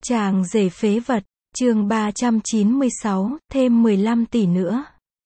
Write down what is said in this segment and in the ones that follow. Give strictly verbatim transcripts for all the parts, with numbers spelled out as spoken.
Chàng rể phế vật, chương ba trăm chín mươi sáu, thêm mười lăm tỷ nữa.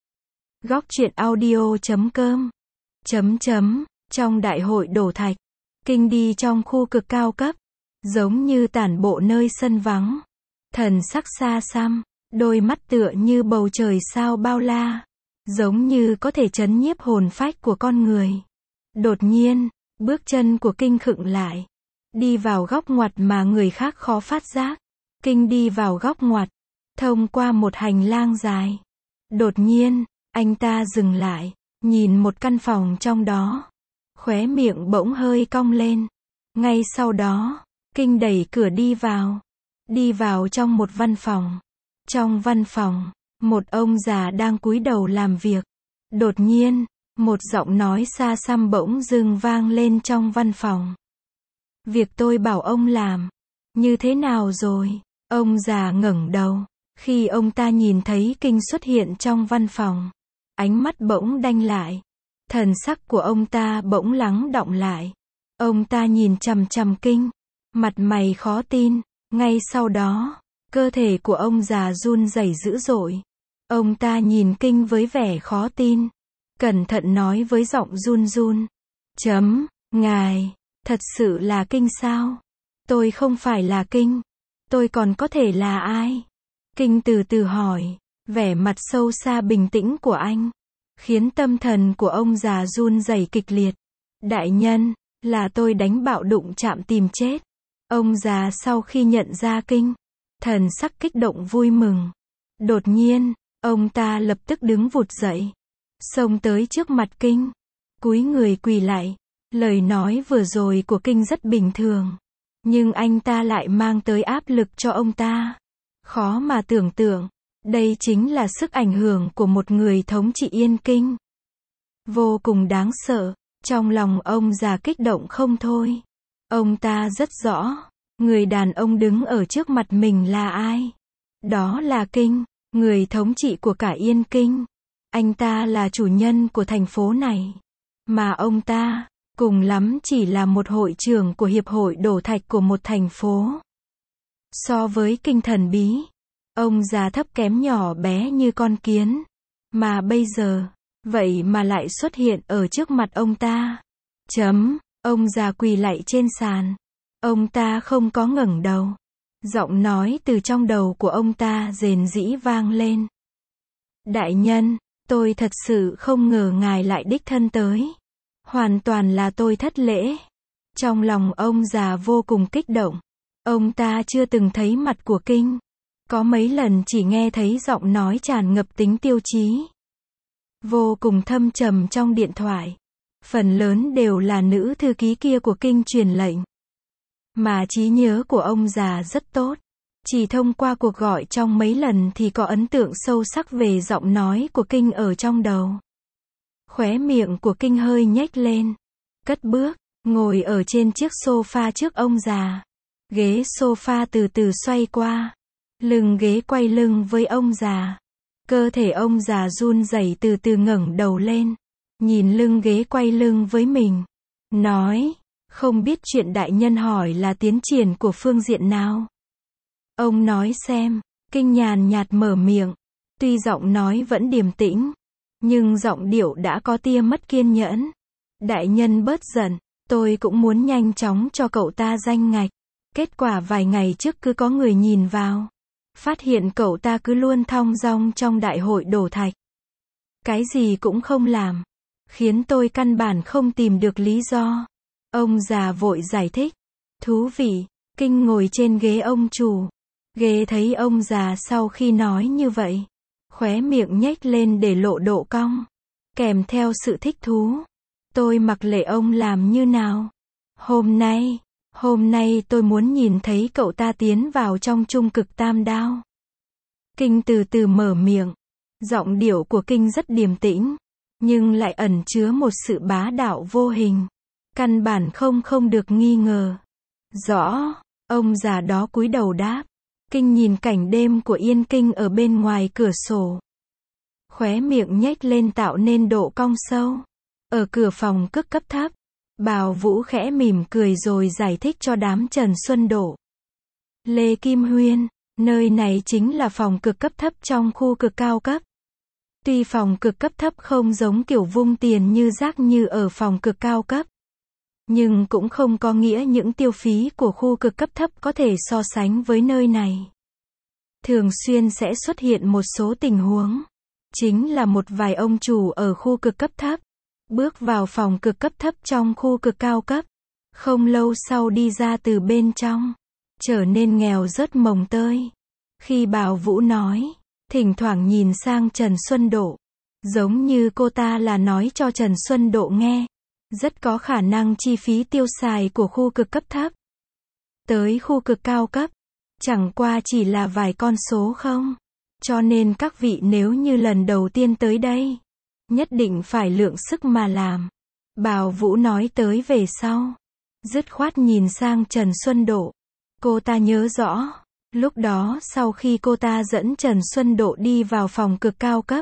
Góc truyện audio chấm com chấm chấm Trong đại hội đổ thạch, Kinh đi trong khu cực cao cấp, giống như tản bộ nơi sân vắng. Thần sắc xa xăm, đôi mắt tựa như bầu trời sao bao la, giống như có thể trấn nhiếp hồn phách của con người. Đột nhiên, bước chân của Kinh khựng lại, đi vào góc ngoặt mà người khác khó phát giác. Kinh đi vào góc ngoặt, thông qua một hành lang dài. Đột nhiên, anh ta dừng lại, nhìn một căn phòng trong đó. Khóe miệng bỗng hơi cong lên. Ngay sau đó, Kinh đẩy cửa đi vào. Đi vào trong một văn phòng. Trong văn phòng, một ông già đang cúi đầu làm việc. Đột nhiên, một giọng nói xa xăm bỗng dưng vang lên trong văn phòng. Việc tôi bảo ông làm, như thế nào rồi? Ông già ngẩng đầu. Khi ông ta nhìn thấy Kinh xuất hiện trong văn phòng, ánh mắt bỗng đanh lại. Thần sắc của ông ta bỗng lắng đọng lại. Ông ta nhìn chằm chằm Kinh, mặt mày khó tin. Ngay sau đó, cơ thể của ông già run rẩy dữ dội. Ông ta nhìn Kinh với vẻ khó tin, cẩn thận nói với giọng run run. Chấm, ngài, thật sự là Kinh sao? Tôi không phải là Kinh. Tôi còn có thể là ai? Kinh từ từ hỏi, vẻ mặt sâu xa bình tĩnh của anh, khiến tâm thần của ông già run rẩy kịch liệt. Đại nhân, là tôi đánh bạo đụng chạm tìm chết. Ông già sau khi nhận ra Kinh, thần sắc kích động vui mừng. Đột nhiên, ông ta lập tức đứng vụt dậy, xông tới trước mặt Kinh, cúi người quỳ lại. Lời nói vừa rồi của Kinh rất bình thường, nhưng anh ta lại mang tới áp lực cho ông ta. Khó mà tưởng tượng, đây chính là sức ảnh hưởng của một người thống trị Yên Kinh. Vô cùng đáng sợ, trong lòng ông già kích động không thôi. Ông ta rất rõ, người đàn ông đứng ở trước mặt mình là ai. Đó là Kinh, người thống trị của cả Yên Kinh. Anh ta là chủ nhân của thành phố này. Mà ông ta, cùng lắm chỉ là một hội trưởng của hiệp hội đổ thạch của một thành phố. So với Kinh thần bí, ông già thấp kém nhỏ bé như con kiến. Mà bây giờ, vậy mà lại xuất hiện ở trước mặt ông ta. Chấm, ông già quỳ lạy trên sàn. Ông ta không có ngẩng đầu. Giọng nói từ trong đầu của ông ta rền rĩ vang lên. Đại nhân, tôi thật sự không ngờ ngài lại đích thân tới. Hoàn toàn là tôi thất lễ. Trong lòng ông già vô cùng kích động. Ông ta chưa từng thấy mặt của Kinh. Có mấy lần chỉ nghe thấy giọng nói tràn ngập tính tiêu chí, vô cùng thâm trầm trong điện thoại. Phần lớn đều là nữ thư ký kia của Kinh truyền lệnh. Mà trí nhớ của ông già rất tốt. Chỉ thông qua cuộc gọi trong mấy lần thì có ấn tượng sâu sắc về giọng nói của Kinh ở trong đầu. Khóe miệng của Kinh hơi nhếch lên. Cất bước, ngồi ở trên chiếc sofa trước ông già. Ghế sofa từ từ xoay qua. Lưng ghế quay lưng với ông già. Cơ thể ông già run rẩy từ từ ngẩng đầu lên. Nhìn lưng ghế quay lưng với mình. Nói, không biết chuyện đại nhân hỏi là tiến triển của phương diện nào. Ông nói xem. Kinh nhàn nhạt mở miệng. Tuy giọng nói vẫn điềm tĩnh, nhưng giọng điệu đã có tia mất kiên nhẫn. Đại nhân bớt giận, tôi cũng muốn nhanh chóng cho cậu ta danh ngạch. Kết quả vài ngày trước cứ có người nhìn vào, phát hiện cậu ta cứ luôn thong dong trong đại hội đổ thạch. Cái gì cũng không làm, khiến tôi căn bản không tìm được lý do. Ông già vội giải thích. Thú vị. Kinh ngồi trên ghế ông chủ. Ghế thấy ông già sau khi nói như vậy, khóe miệng nhếch lên để lộ độ cong, kèm theo sự thích thú. Tôi mặc lệ ông làm như nào. Hôm nay, hôm nay tôi muốn nhìn thấy cậu ta tiến vào trong trung cực tam đao. Kinh từ từ mở miệng. Giọng điệu của Kinh rất điềm tĩnh, nhưng lại ẩn chứa một sự bá đạo vô hình. Căn bản không không được nghi ngờ. Rõ, ông già đó cúi đầu đáp. Kinh nhìn cảnh đêm của Yên Kinh ở bên ngoài cửa sổ. Khóe miệng nhếch lên tạo nên độ cong sâu. Ở cửa phòng cước cấp thấp, Bào Vũ khẽ mỉm cười rồi giải thích cho đám Trần Xuân Độ. Lê Kim Huyên, nơi này chính là phòng cực cấp thấp trong khu cực cao cấp. Tuy phòng cực cấp thấp không giống kiểu vung tiền như rác như ở phòng cực cao cấp, nhưng cũng không có nghĩa những tiêu phí của khu cực cấp thấp có thể so sánh với nơi này. Thường xuyên sẽ xuất hiện một số tình huống, chính là một vài ông chủ ở khu cực cấp thấp, bước vào phòng cực cấp thấp trong khu cực cao cấp, không lâu sau đi ra từ bên trong, trở nên nghèo rớt mồng tơi. Khi Bảo Vũ nói, thỉnh thoảng nhìn sang Trần Xuân Độ, giống như cô ta là nói cho Trần Xuân Độ nghe, rất có khả năng chi phí tiêu xài của khu cực cấp thấp tới khu cực cao cấp, chẳng qua chỉ là vài con số không. Cho nên các vị nếu như lần đầu tiên tới đây, nhất định phải lượng sức mà làm. Bảo Vũ nói tới về sau, dứt khoát nhìn sang Trần Xuân Độ. Cô ta nhớ rõ, lúc đó sau khi cô ta dẫn Trần Xuân Độ đi vào phòng cực cao cấp,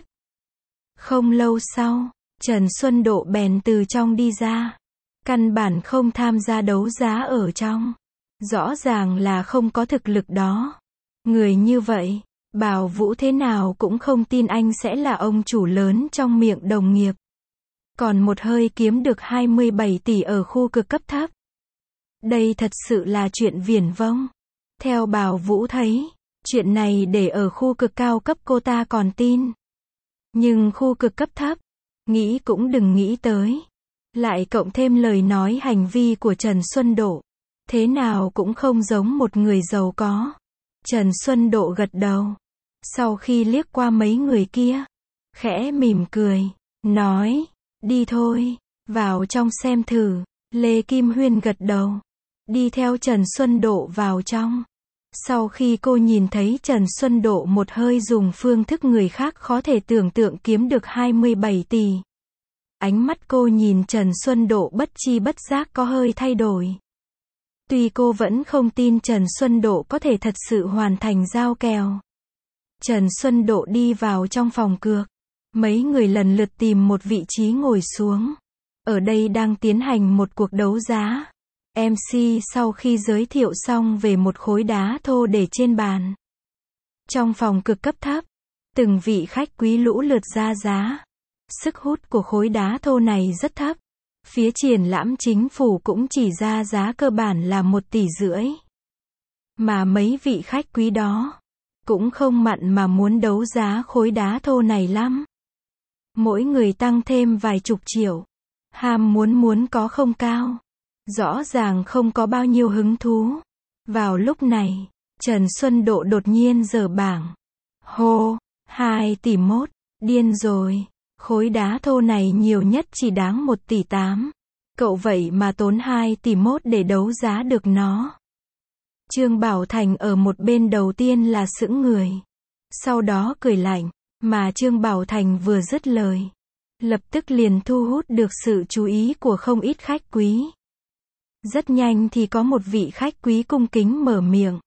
không lâu sau, Trần Xuân Độ bèn từ trong đi ra. Căn bản không tham gia đấu giá ở trong. Rõ ràng là không có thực lực đó. Người như vậy, Bảo Vũ thế nào cũng không tin anh sẽ là ông chủ lớn trong miệng đồng nghiệp. Còn một hơi kiếm được hai mươi bảy tỷ ở khu cực cấp thấp. Đây thật sự là chuyện viển vông. Theo Bảo Vũ thấy, chuyện này để ở khu cực cao cấp cô ta còn tin. Nhưng khu cực cấp thấp, nghĩ cũng đừng nghĩ tới. Lại cộng thêm lời nói hành vi của Trần Xuân Độ, thế nào cũng không giống một người giàu có. Trần Xuân Độ gật đầu. Sau khi liếc qua mấy người kia, khẽ mỉm cười, nói, đi thôi, vào trong xem thử. Lê Kim Huyên gật đầu, đi theo Trần Xuân Độ vào trong. Sau khi cô nhìn thấy Trần Xuân Độ một hơi dùng phương thức người khác khó thể tưởng tượng kiếm được hai mươi bảy tỷ. Ánh mắt cô nhìn Trần Xuân Độ bất chi bất giác có hơi thay đổi. Tuy cô vẫn không tin Trần Xuân Độ có thể thật sự hoàn thành giao kèo. Trần Xuân Độ đi vào trong phòng cược. Mấy người lần lượt tìm một vị trí ngồi xuống. Ở đây đang tiến hành một cuộc đấu giá. em xê sau khi giới thiệu xong về một khối đá thô để trên bàn. Trong phòng cực cấp thấp, từng vị khách quý lũ lượt ra giá. Sức hút của khối đá thô này rất thấp. Phía triển lãm chính phủ cũng chỉ ra giá cơ bản là một tỷ rưỡi. Mà mấy vị khách quý đó cũng không mặn mà muốn đấu giá khối đá thô này lắm. Mỗi người tăng thêm vài chục triệu. Ham muốn muốn có không cao. Rõ ràng không có bao nhiêu hứng thú. Vào lúc này, Trần Xuân Độ đột nhiên giở bảng. Hô, hai tỷ mốt, điên rồi. Khối đá thô này nhiều nhất chỉ đáng một tỷ tám. Cậu vậy mà tốn hai tỷ mốt để đấu giá được nó. Trương Bảo Thành ở một bên đầu tiên là sững người. Sau đó cười lạnh, mà Trương Bảo Thành vừa dứt lời, lập tức liền thu hút được sự chú ý của không ít khách quý. Rất nhanh thì có một vị khách quý cung kính mở miệng.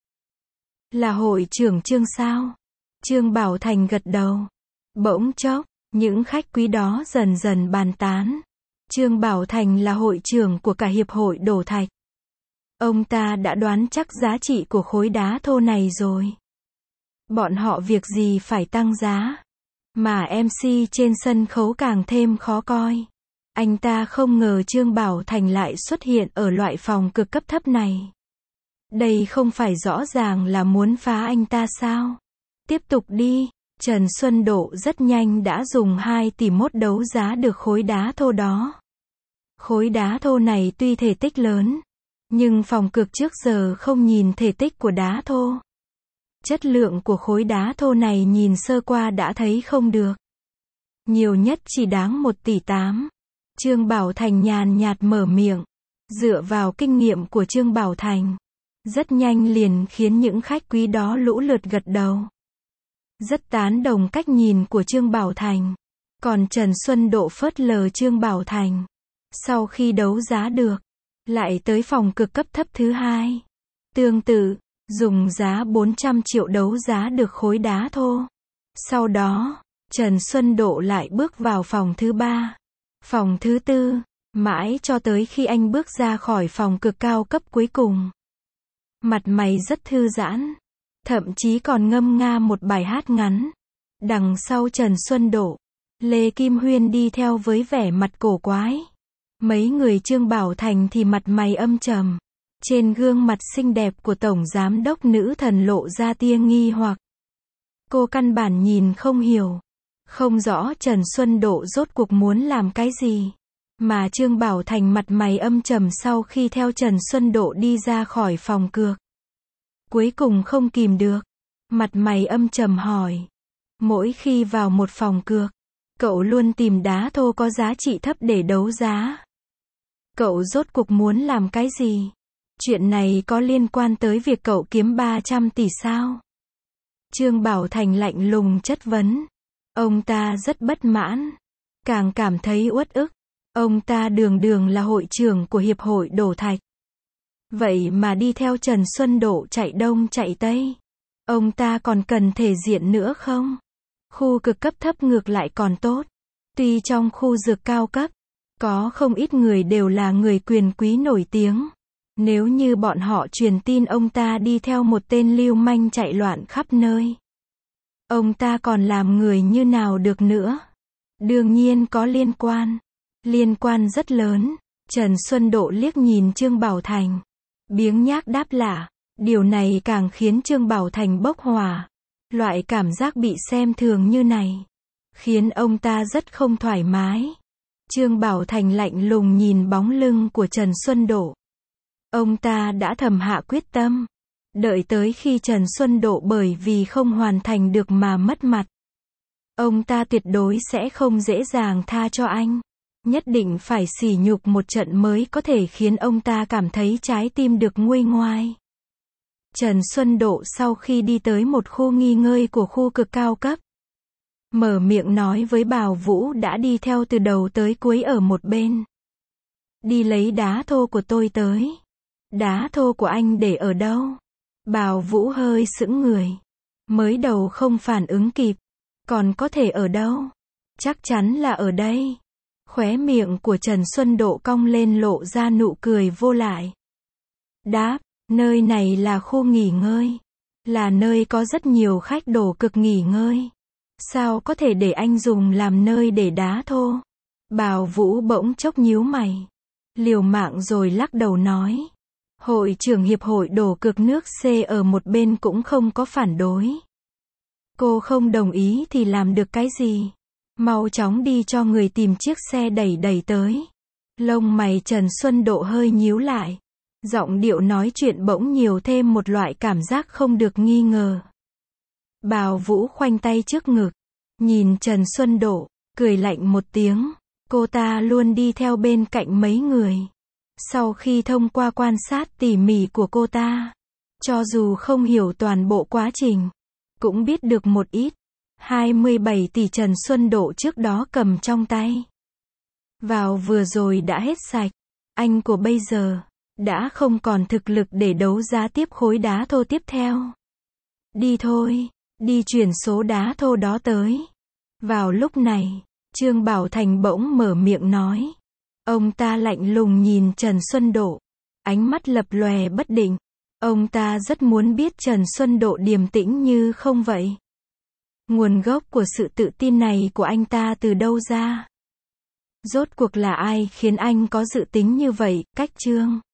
Là hội trưởng Trương sao? Trương Bảo Thành gật đầu. Bỗng chốc, những khách quý đó dần dần bàn tán. Trương Bảo Thành là hội trưởng của cả hiệp hội đổ thạch. Ông ta đã đoán chắc giá trị của khối đá thô này rồi. Bọn họ việc gì phải tăng giá. Mà em xê trên sân khấu càng thêm khó coi. Anh ta không ngờ Trương Bảo Thành lại xuất hiện ở loại phòng cực cấp thấp này. Đây không phải rõ ràng là muốn phá anh ta sao? Tiếp tục đi. Trần Xuân Độ rất nhanh đã dùng hai tỷ mốt đấu giá được khối đá thô đó. Khối đá thô này tuy thể tích lớn, nhưng phòng cược trước giờ không nhìn thể tích của đá thô. Chất lượng của khối đá thô này nhìn sơ qua đã thấy không được. Nhiều nhất chỉ đáng một tỷ tám. Trương Bảo Thành nhàn nhạt mở miệng. Dựa vào kinh nghiệm của Trương Bảo Thành, rất nhanh liền khiến những khách quý đó lũ lượt gật đầu. Rất tán đồng cách nhìn của Trương Bảo Thành. Còn Trần Xuân Độ phớt lờ Trương Bảo Thành. Sau khi đấu giá được, lại tới phòng cực cấp thấp thứ hai. Tương tự, dùng giá bốn trăm triệu đấu giá được khối đá thô. Sau đó, Trần Xuân Độ lại bước vào phòng thứ ba, phòng thứ tư, mãi cho tới khi anh bước ra khỏi phòng cực cao cấp cuối cùng. Mặt mày rất thư giãn. Thậm chí còn ngâm nga một bài hát ngắn. Đằng sau Trần Xuân Độ, Lê Kim Huyên đi theo với vẻ mặt cổ quái. Mấy người Trương Bảo Thành thì mặt mày âm trầm. Trên gương mặt xinh đẹp của Tổng Giám đốc nữ thần lộ ra tia nghi hoặc. Cô căn bản nhìn không hiểu. Không rõ Trần Xuân Độ rốt cuộc muốn làm cái gì. Mà Trương Bảo Thành mặt mày âm trầm sau khi theo Trần Xuân Độ đi ra khỏi phòng cược. Cuối cùng không kìm được. Mặt mày âm trầm hỏi. Mỗi khi vào một phòng cược, cậu luôn tìm đá thô có giá trị thấp để đấu giá. Cậu rốt cuộc muốn làm cái gì? Chuyện này có liên quan tới việc cậu kiếm ba trăm tỷ sao? Trương Bảo Thành lạnh lùng chất vấn. Ông ta rất bất mãn. Càng cảm thấy uất ức. Ông ta đường đường là hội trưởng của Hiệp hội Đổ Thạch. Vậy mà đi theo Trần Xuân Độ chạy đông chạy tây. Ông ta còn cần thể diện nữa không? Khu cực cấp thấp ngược lại còn tốt. Tuy trong khu dược cao cấp, có không ít người đều là người quyền quý nổi tiếng. Nếu như bọn họ truyền tin ông ta đi theo một tên lưu manh chạy loạn khắp nơi, ông ta còn làm người như nào được nữa? Đương nhiên có liên quan. Liên quan rất lớn. Trần Xuân Độ liếc nhìn Trương Bảo Thành. Biếng nhác đáp lả. Điều này càng khiến Trương Bảo Thành bốc hỏa. Loại cảm giác bị xem thường như này khiến ông ta rất không thoải mái. Trương Bảo Thành lạnh lùng nhìn bóng lưng của Trần Xuân Độ. Ông ta đã thầm hạ quyết tâm. Đợi tới khi Trần Xuân Độ bởi vì không hoàn thành được mà mất mặt, ông ta tuyệt đối sẽ không dễ dàng tha cho anh. Nhất định phải sỉ nhục một trận mới có thể khiến ông ta cảm thấy trái tim được nguôi ngoai. Trần Xuân Độ sau khi đi tới một khu nghỉ ngơi của khu cực cao cấp, mở miệng nói với Bảo Vũ đã đi theo từ đầu tới cuối ở một bên. Đi lấy đá thô của tôi tới. Đá thô của anh để ở đâu? Bảo Vũ hơi sững người. Mới đầu không phản ứng kịp. Còn có thể ở đâu? Chắc chắn là ở đây. Khóe miệng của Trần Xuân Độ cong lên lộ ra nụ cười vô lại. Đáp, nơi này là khu nghỉ ngơi. Là nơi có rất nhiều khách đổ cực nghỉ ngơi. Sao có thể để anh dùng làm nơi để đá thô? Bảo Vũ bỗng chốc nhíu mày. Liều mạng rồi lắc đầu nói. Hội trưởng Hiệp hội Đổ Cực nước C ở một bên cũng không có phản đối. Cô không đồng ý thì làm được cái gì? Mau chóng đi cho người tìm chiếc xe đẩy đẩy tới. Lông mày Trần Xuân Độ hơi nhíu lại. Giọng điệu nói chuyện bỗng nhiều thêm một loại cảm giác không được nghi ngờ. Bảo Vũ khoanh tay trước ngực. Nhìn Trần Xuân Độ, cười lạnh một tiếng. Cô ta luôn đi theo bên cạnh mấy người. Sau khi thông qua quan sát tỉ mỉ của cô ta, cho dù không hiểu toàn bộ quá trình, cũng biết được một ít. hai mươi bảy tỷ Trần Xuân Độ trước đó cầm trong tay. Vào vừa rồi đã hết sạch. Anh của bây giờ đã không còn thực lực để đấu giá tiếp khối đá thô tiếp theo. Đi thôi, đi chuyển số đá thô đó tới. Vào lúc này, Trương Bảo Thành bỗng mở miệng nói. Ông ta lạnh lùng nhìn Trần Xuân Độ. Ánh mắt lập lòe bất định. Ông ta rất muốn biết Trần Xuân Độ điềm tĩnh như không vậy. Nguồn gốc của sự tự tin này của anh ta từ đâu ra? Rốt cuộc là ai khiến anh có dự tính như vậy? Cách Trương